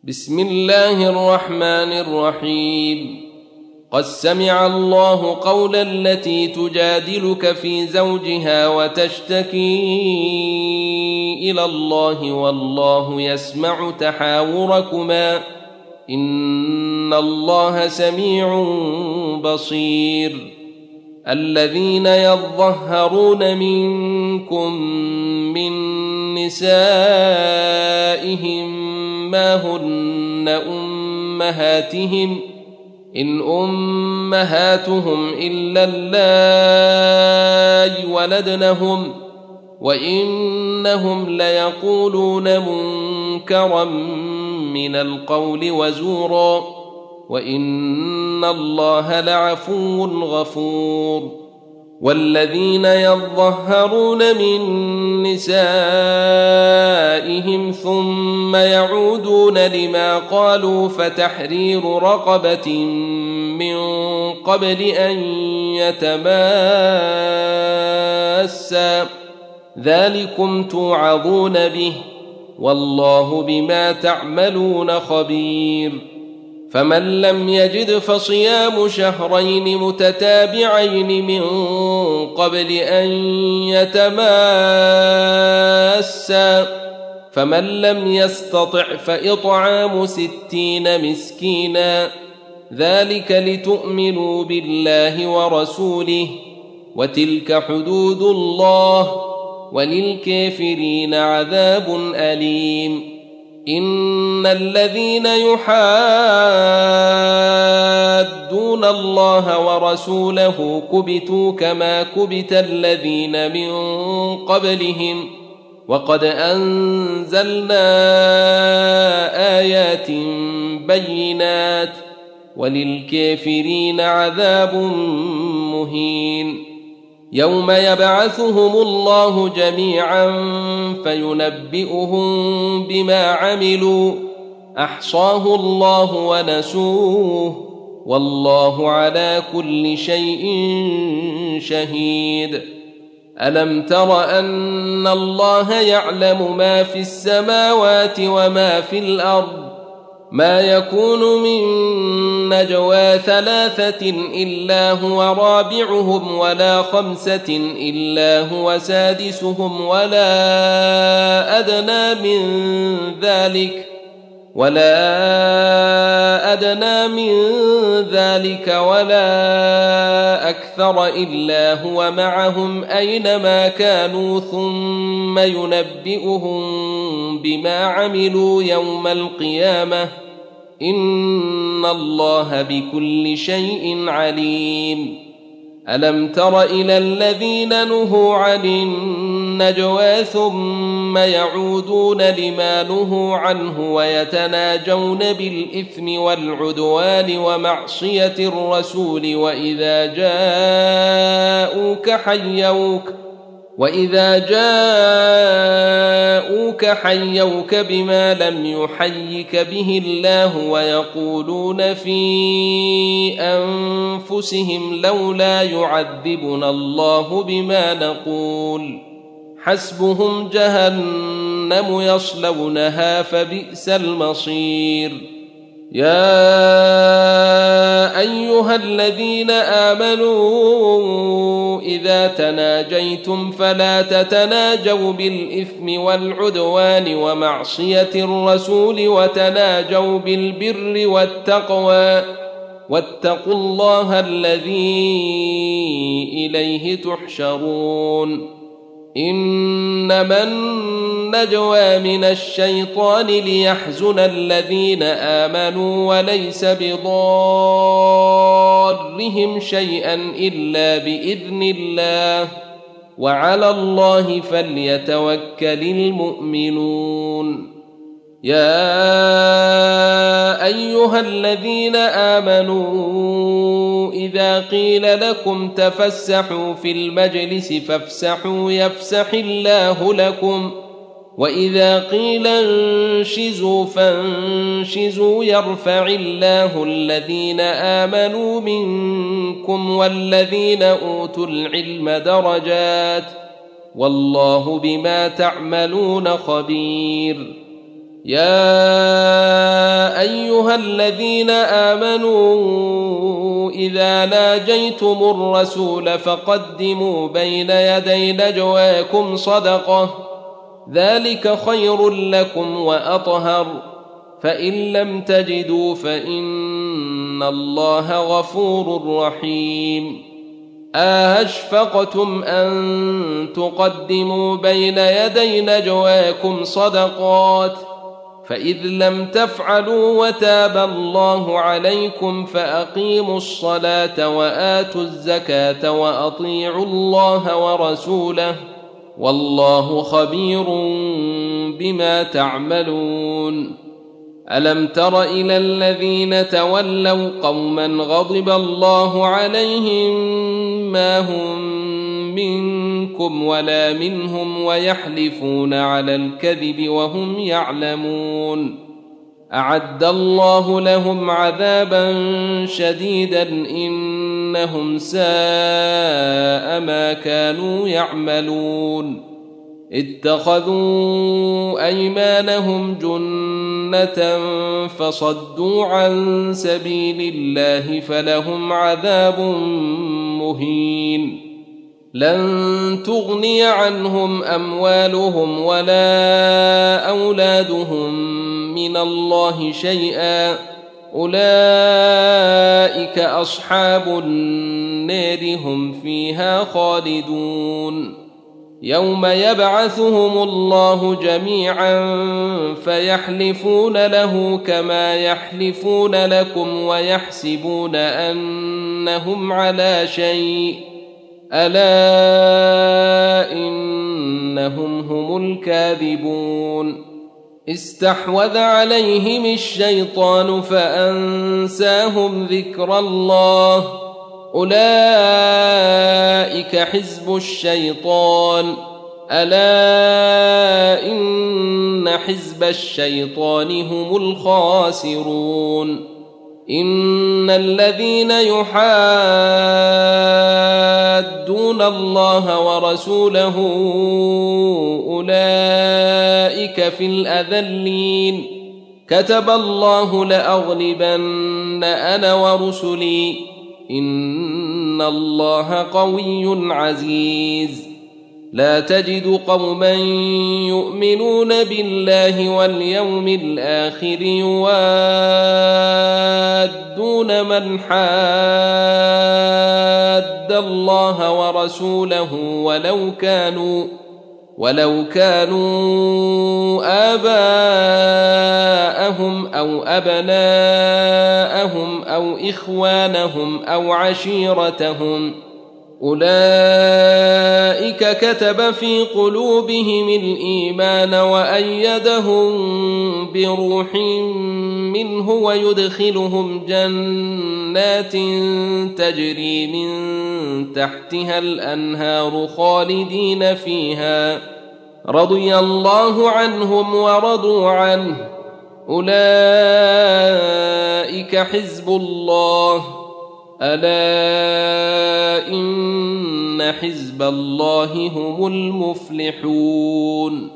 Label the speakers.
Speaker 1: بسم الله الرحمن الرحيم. قد سمع الله قول التي تجادلك في زوجها وتشتكي إلى الله والله يسمع تحاوركما إن الله سميع بصير. الذين يظهرون منكم من نسائهم ما هن أمهاتهم إن أمهاتهم إلا اللائي ولدنهم وإنهم ليقولون منكرا من القول وزورا وإن الله لعفو غفور. والذين يظهرون من نسائهم ثم يعودون لما قالوا فتحرير رقبة من قبل أن يتماسا ذلكم توعظون به والله بما تعملون خبير. فمن لم يجد فصيام شهرين متتابعين من قبل أن يتماسا فمن لم يستطع فإطعام 60 مسكينا ذلك لتؤمنوا بالله ورسوله وتلك حدود الله وللكافرين عذاب أليم. إن الذين يحادون الله ورسوله كبتوا كما كبت الذين من قبلهم وقد أنزلنا آيات بينات وللكافرين عذاب مهين. يوم يبعثهم الله جميعا فينبئهم بما عملوا أحصاه الله ونسوه والله على كل شيء شهيد. ألم تر أن الله يعلم ما في السماوات وما في الأرض ما يكون من نجوى 3 إلا هو رابعهم ولا 5 إلا هو سادسهم ولا أدنى من ذلك ولا أكثر إلا هو معهم أينما كانوا ثم ينبئهم بما عملوا يوم القيامة إن الله بكل شيء عليم. ألم تر إلى الذين نهوا عن النجوى ثم يعودون لما نهوا عنه ويتناجون بالإثم والعدوان ومعصية الرسول وإذا جاءوك حيوك بما لم يحيك به الله ويقولون في أنفسهم لولا يعذبنا الله بما نقول حسبهم جهنم يصلونها فبئس المصير. يا أيها الذين آمنوا إذا تناجيتم فلا تتناجوا بالإثم والعدوان ومعصية الرسول وتناجوا بالبر والتقوى واتقوا الله الذي إليه تحشرون. إنما النجوى من الشيطان ليحزن الذين آمنوا وليس بضارهم شيئا إلا بإذن الله وعلى الله فليتوكل المؤمنون. يا أيها الذين آمنوا إذا قيل لكم تفسحوا في المجلس فافسحوا يفسح الله لكم وإذا قيل انشزوا فانشزوا يرفع الله الذين آمنوا منكم والذين أوتوا العلم درجات والله بما تعملون خبير. يا أيها الذين آمنوا إذا ناجيتم الرسول فقدموا بين يدي نجواكم صدقة ذلك خير لكم وأطهر فإن لم تجدوا فإن الله غفور رحيم أشفقتم أن تقدموا بين يدي نجواكم صدقات فإذ لم تفعلوا وتاب الله عليكم فأقيموا الصلاة وآتوا الزكاة وأطيعوا الله ورسوله والله خبير بما تعملون ألم تر إلى الذين تولوا قوما غضب الله عليهم ما هم منكم ولا منهم ويحلفون على الكذب وهم يعلمون أعد الله لهم عذابا شديدا إنهم ساء ما كانوا يعملون اتخذوا أيمانهم جنة فصدوا عن سبيل الله فلهم عذاب مهين لن تغني عنهم أموالهم ولا أولادهم من الله شيئا أولئك أصحاب النار هم فيها خالدون يوم يبعثهم الله جميعا فيحلفون له كما يحلفون لكم ويحسبون أنهم على شيء ألا إنهم هم الكاذبون استحوذ عليهم الشيطان فأنساهم ذكر الله أولئك حزب الشيطان ألا إن حزب الشيطان هم الخاسرون إن الذين يحادون الله ورسوله أولئك في الأذلين كتب الله لأغلبن أنا ورسلي إن الله قوي عزيز لا تجد قوما يؤمنون بالله واليوم الآخر يوادون من حاد الله ورسوله ولو كانوا آباءهم أو أبناءهم أو إخوانهم أو عشيرتهم أولئك كتب في قلوبهم الإيمان وأيدهم بروح منه ويدخلهم جنات تجري من تحتها الأنهار خالدين فيها رضي الله عنهم ورضوا عنه أولئك حزب الله ألا إن حزب الله هم المفلحون